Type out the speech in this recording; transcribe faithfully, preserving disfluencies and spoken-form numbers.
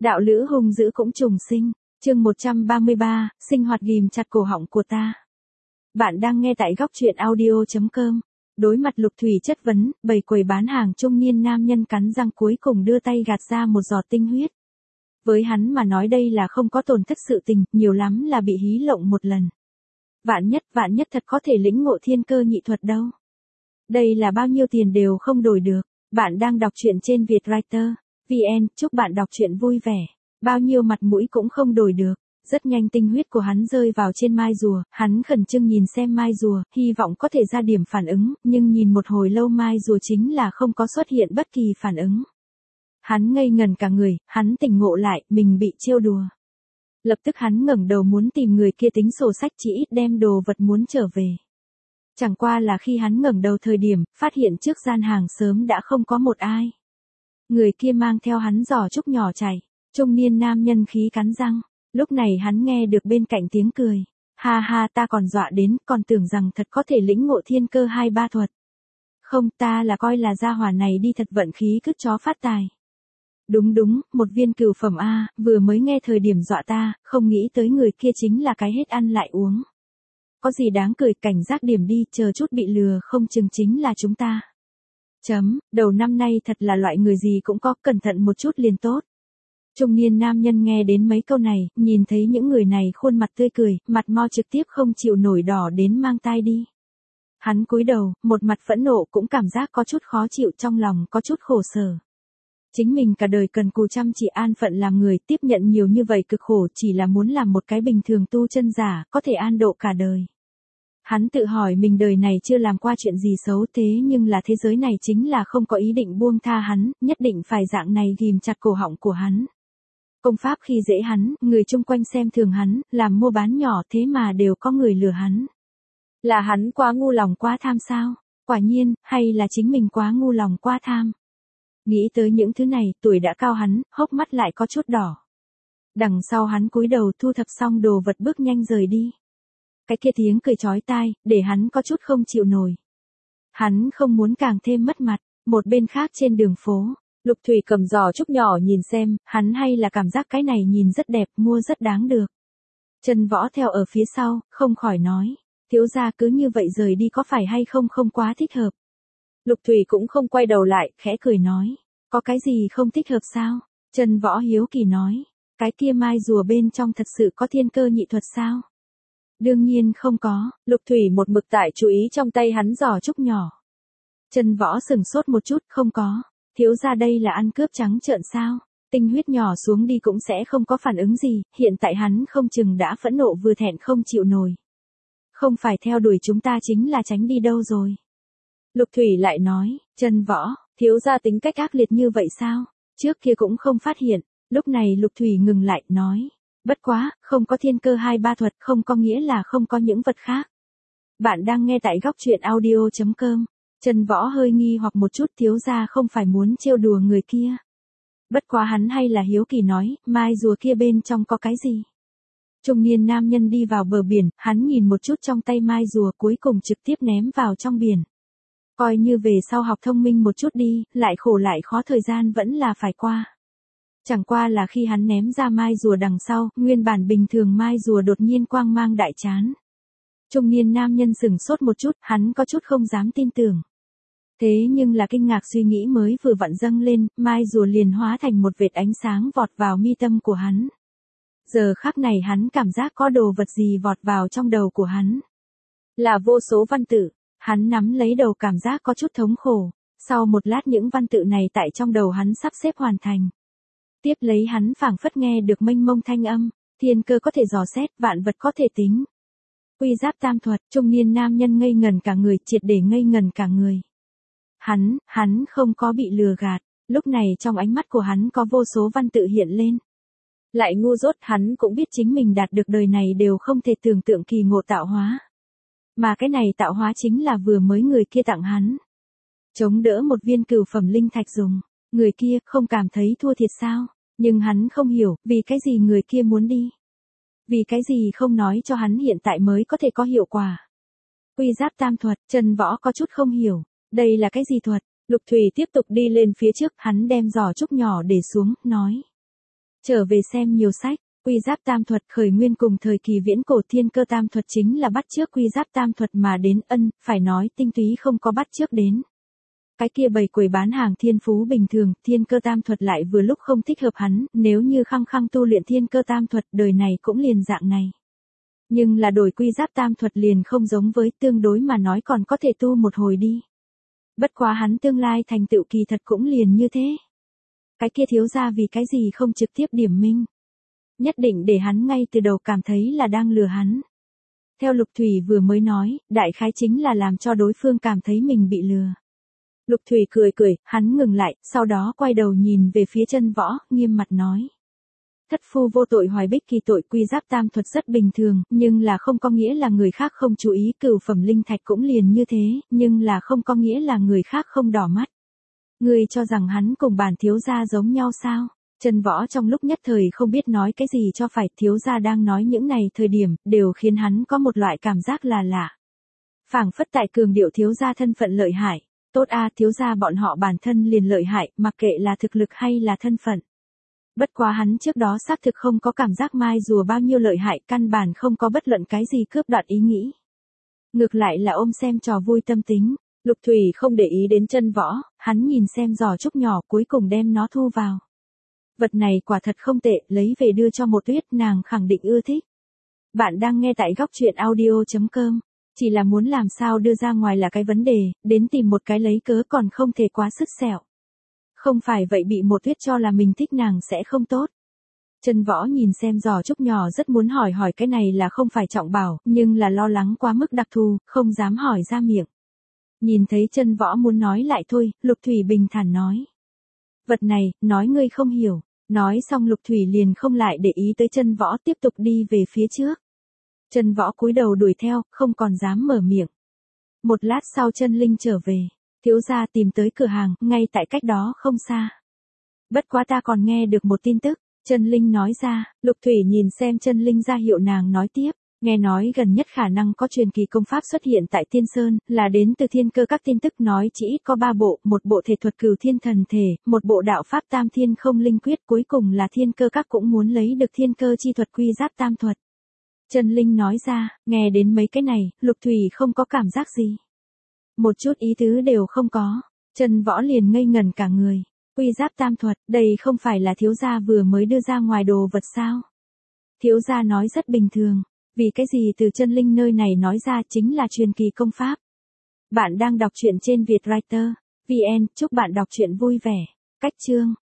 Đạo lữ hung dữ cũng trùng sinh. Chương một trăm ba mươi ba, sinh hoạt ghìm chặt cổ họng của ta. Bạn đang nghe tại góc truyện audio chấm com. Đối mặt Lục Thủy chất vấn, bầy quầy bán hàng trung niên nam nhân cắn răng cuối cùng đưa tay gạt ra một giọt tinh huyết. Với hắn mà nói đây là không có tổn thất sự tình, nhiều lắm là bị hí lộng một lần. Vạn nhất, vạn nhất thật có thể lĩnh ngộ thiên cơ nhị thuật đâu. Đây là bao nhiêu tiền đều không đổi được. Bạn đang đọc truyện trên Vietwriter chấm vn, chúc bạn đọc truyện vui vẻ. Bao nhiêu mặt mũi cũng không đổi được. Rất nhanh tinh huyết của hắn rơi vào trên mai rùa, hắn khẩn trương nhìn xem mai rùa, hy vọng có thể ra điểm phản ứng, nhưng nhìn một hồi lâu mai rùa chính là không có xuất hiện bất kỳ phản ứng. Hắn ngây ngần cả người, hắn tỉnh ngộ lại, mình bị trêu đùa. Lập tức hắn ngẩng đầu muốn tìm người kia tính sổ sách chỉ ít đem đồ vật muốn trở về. Chẳng qua là khi hắn ngẩng đầu thời điểm, phát hiện trước gian hàng sớm đã không có một ai. Người kia mang theo hắn giỏ trúc nhỏ chạy, trung niên nam nhân khí cắn răng. Lúc này hắn nghe được bên cạnh tiếng cười. Ha ha, ta còn dọa đến, còn tưởng rằng thật có thể lĩnh ngộ thiên cơ hai ba thuật. Không, ta là coi là gia hỏa này đi thật vận khí cứt chó phát tài. Đúng đúng, một viên cửu phẩm A, vừa mới nghe thời điểm dọa ta, không nghĩ tới người kia chính là cái hết ăn lại uống. Có gì đáng cười, cảnh giác điểm đi, chờ chút bị lừa không chừng chính là chúng ta. Chấm, đầu năm nay thật là loại người gì cũng có, cẩn thận một chút liền tốt. Trung niên nam nhân nghe đến mấy câu này, nhìn thấy những người này khuôn mặt tươi cười, mặt mo trực tiếp không chịu nổi đỏ đến mang tai đi. Hắn cúi đầu, một mặt phẫn nộ cũng cảm giác có chút khó chịu trong lòng, có chút khổ sở. Chính mình cả đời cần cù chăm chỉ an phận làm người, tiếp nhận nhiều như vậy cực khổ chỉ là muốn làm một cái bình thường tu chân giả, có thể an độ cả đời. Hắn tự hỏi mình đời này chưa làm qua chuyện gì xấu thế nhưng là thế giới này chính là không có ý định buông tha hắn, nhất định phải dạng này ghìm chặt cổ họng của hắn. Công pháp khi dễ hắn, người chung quanh xem thường hắn, làm mua bán nhỏ thế mà đều có người lừa hắn. Là hắn quá ngu lòng quá tham sao? Quả nhiên, hay là chính mình quá ngu lòng quá tham? Nghĩ tới những thứ này, tuổi đã cao hắn, hốc mắt lại có chút đỏ. Đằng sau hắn cúi đầu thu thập xong đồ vật bước nhanh rời đi. Cái kia tiếng cười chói tai, để hắn có chút không chịu nổi. Hắn không muốn càng thêm mất mặt. Một bên khác trên đường phố, Lục Thủy cầm giỏ trúc nhỏ nhìn xem, hắn hay là cảm giác cái này nhìn rất đẹp, mua rất đáng được. Trần Võ theo ở phía sau, không khỏi nói, thiếu gia cứ như vậy rời đi có phải hay không không quá thích hợp. Lục Thủy cũng không quay đầu lại, khẽ cười nói, có cái gì không thích hợp sao? Trần Võ hiếu kỳ nói, cái kia mai rùa bên trong thật sự có thiên cơ nhị thuật sao? Đương nhiên không có, Lục Thủy một mực tại chú ý trong tay hắn giỏ trúc nhỏ. Trần Võ sừng sốt một chút, không có. Thiếu gia đây là ăn cướp trắng trợn sao? Tinh huyết nhỏ xuống đi cũng sẽ không có phản ứng gì, hiện tại hắn không chừng đã phẫn nộ vừa thẹn không chịu nổi. Không phải theo đuổi chúng ta chính là tránh đi đâu rồi. Lục Thủy lại nói, Trần Võ, thiếu gia tính cách ác liệt như vậy sao? Trước kia cũng không phát hiện, lúc này Lục Thủy ngừng lại, nói, bất quá, không có thiên cơ hai ba thuật không có nghĩa là không có những vật khác. Bạn đang nghe tại góc truyện audio chấm com. Trần Võ hơi nghi hoặc một chút, thiếu gia không phải muốn trêu đùa người kia. Bất quá hắn hay là hiếu kỳ nói, mai rùa kia bên trong có cái gì? Trung niên nam nhân đi vào bờ biển, hắn nhìn một chút trong tay mai rùa cuối cùng trực tiếp ném vào trong biển. Coi như về sau học thông minh một chút đi, lại khổ lại khó thời gian vẫn là phải qua. Chẳng qua là khi hắn ném ra mai rùa đằng sau, nguyên bản bình thường mai rùa đột nhiên quang mang đại chán. Trung niên nam nhân sửng sốt một chút, hắn có chút không dám tin tưởng. Thế nhưng là kinh ngạc suy nghĩ mới vừa vặn dâng lên, mai rùa liền hóa thành một vệt ánh sáng vọt vào mi tâm của hắn. Giờ khắc này hắn cảm giác có đồ vật gì vọt vào trong đầu của hắn. Là vô số văn tự, hắn nắm lấy đầu cảm giác có chút thống khổ. Sau một lát những văn tự này tại trong đầu hắn sắp xếp hoàn thành. Tiếp lấy hắn phảng phất nghe được mênh mông thanh âm, thiên cơ có thể dò xét, vạn vật có thể tính. Quy giáp tam thuật, trung niên nam nhân ngây ngần cả người, triệt để ngây ngần cả người. Hắn, hắn không có bị lừa gạt, lúc này trong ánh mắt của hắn có vô số văn tự hiện lên. Lại ngu dốt, hắn cũng biết chính mình đạt được đời này đều không thể tưởng tượng kỳ ngộ tạo hóa. Mà cái này tạo hóa chính là vừa mới người kia tặng hắn. Chống đỡ một viên cửu phẩm linh thạch dùng, người kia không cảm thấy thua thiệt sao, nhưng hắn không hiểu, vì cái gì người kia muốn đi. Vì cái gì không nói cho hắn hiện tại mới có thể có hiệu quả. Quy giáp tam thuật, Trần Võ có chút không hiểu. Đây là cái gì thuật? Lục Thủy tiếp tục đi lên phía trước, hắn đem giỏ trúc nhỏ để xuống, nói. Trở về xem nhiều sách, quy giáp tam thuật khởi nguyên cùng thời kỳ viễn cổ thiên cơ tam thuật chính là bắt chước quy giáp tam thuật mà đến ân, phải nói tinh túy không có bắt chước đến. Cái kia bày quầy bán hàng thiên phú bình thường, thiên cơ tam thuật lại vừa lúc không thích hợp hắn, nếu như khăng khăng tu luyện thiên cơ tam thuật đời này cũng liền dạng này. Nhưng là đổi quy giáp tam thuật liền không giống với tương đối mà nói còn có thể tu một hồi đi. Bất quá hắn tương lai thành tựu kỳ thật cũng liền như thế. Cái kia thiếu gia vì cái gì không trực tiếp điểm minh. Nhất định để hắn ngay từ đầu cảm thấy là đang lừa hắn. Theo Lục Thủy vừa mới nói, đại khái chính là làm cho đối phương cảm thấy mình bị lừa. Lục Thủy cười cười, hắn ngừng lại, sau đó quay đầu nhìn về phía Chân Võ, nghiêm mặt nói. Thất phu vô tội hoài bích kỳ tội quy giáp tam thuật rất bình thường, nhưng là không có nghĩa là người khác không chú ý cửu phẩm linh thạch cũng liền như thế, nhưng là không có nghĩa là người khác không đỏ mắt. Ngươi cho rằng hắn cùng bản thiếu gia giống nhau sao? Chân Võ trong lúc nhất thời không biết nói cái gì cho phải, thiếu gia đang nói những này thời điểm, đều khiến hắn có một loại cảm giác là lạ. Phảng phất tại cường điệu thiếu gia thân phận lợi hại. Tốt a, thiếu gia bọn họ bản thân liền lợi hại, mặc kệ là thực lực hay là thân phận. Bất quá hắn trước đó xác thực không có cảm giác mai rùa bao nhiêu lợi hại, căn bản không có bất luận cái gì cướp đoạt ý nghĩ. Ngược lại là ôm xem trò vui tâm tính. Lục Thủy không để ý đến Chân Võ, hắn nhìn xem giỏ trúc nhỏ cuối cùng đem nó thu vào. Vật này quả thật không tệ, lấy về đưa cho một Tuyết, nàng khẳng định ưa thích. Bạn đang nghe tại góc truyện audio chấm com. Chỉ là muốn làm sao đưa ra ngoài là cái vấn đề, đến tìm một cái lấy cớ còn không thể quá sứt sẹo. Không phải vậy bị một Tuyết cho là mình thích nàng sẽ không tốt. Chân Võ nhìn xem giỏ trúc nhỏ rất muốn hỏi hỏi cái này là không phải trọng bảo, nhưng là lo lắng quá mức đặc thù, không dám hỏi ra miệng. Nhìn thấy Chân Võ muốn nói lại thôi, Lục Thủy bình thản nói. Vật này, nói ngươi không hiểu. Nói xong Lục Thủy liền không lại để ý tới Chân Võ tiếp tục đi về phía trước. Chân Võ cúi đầu đuổi theo, không còn dám mở miệng. Một lát sau Chân Linh trở về, thiếu gia tìm tới cửa hàng, ngay tại cách đó không xa. Bất quá ta còn nghe được một tin tức, Chân Linh nói ra, Lục Thủy nhìn xem Chân Linh ra hiệu nàng nói tiếp, nghe nói gần nhất khả năng có truyền kỳ công pháp xuất hiện tại Tiên Sơn, là đến từ thiên cơ các tin tức nói chỉ ít có ba bộ, một bộ thể thuật cửu thiên thần thể, một bộ đạo pháp tam thiên không linh quyết, cuối cùng là thiên cơ các cũng muốn lấy được thiên cơ chi thuật quy giáp tam thuật. Chân Linh nói ra, nghe đến mấy cái này, Lục Thủy không có cảm giác gì. Một chút ý tứ đều không có. Chân Võ liền ngây ngẩn cả người. Quy giáp tam thuật, đây không phải là thiếu gia vừa mới đưa ra ngoài đồ vật sao? Thiếu gia nói rất bình thường. Vì cái gì từ Chân Linh nơi này nói ra chính là truyền kỳ công pháp. Bạn đang đọc truyện trên Vietwriter. vê en, chúc bạn đọc truyện vui vẻ. Cách chương.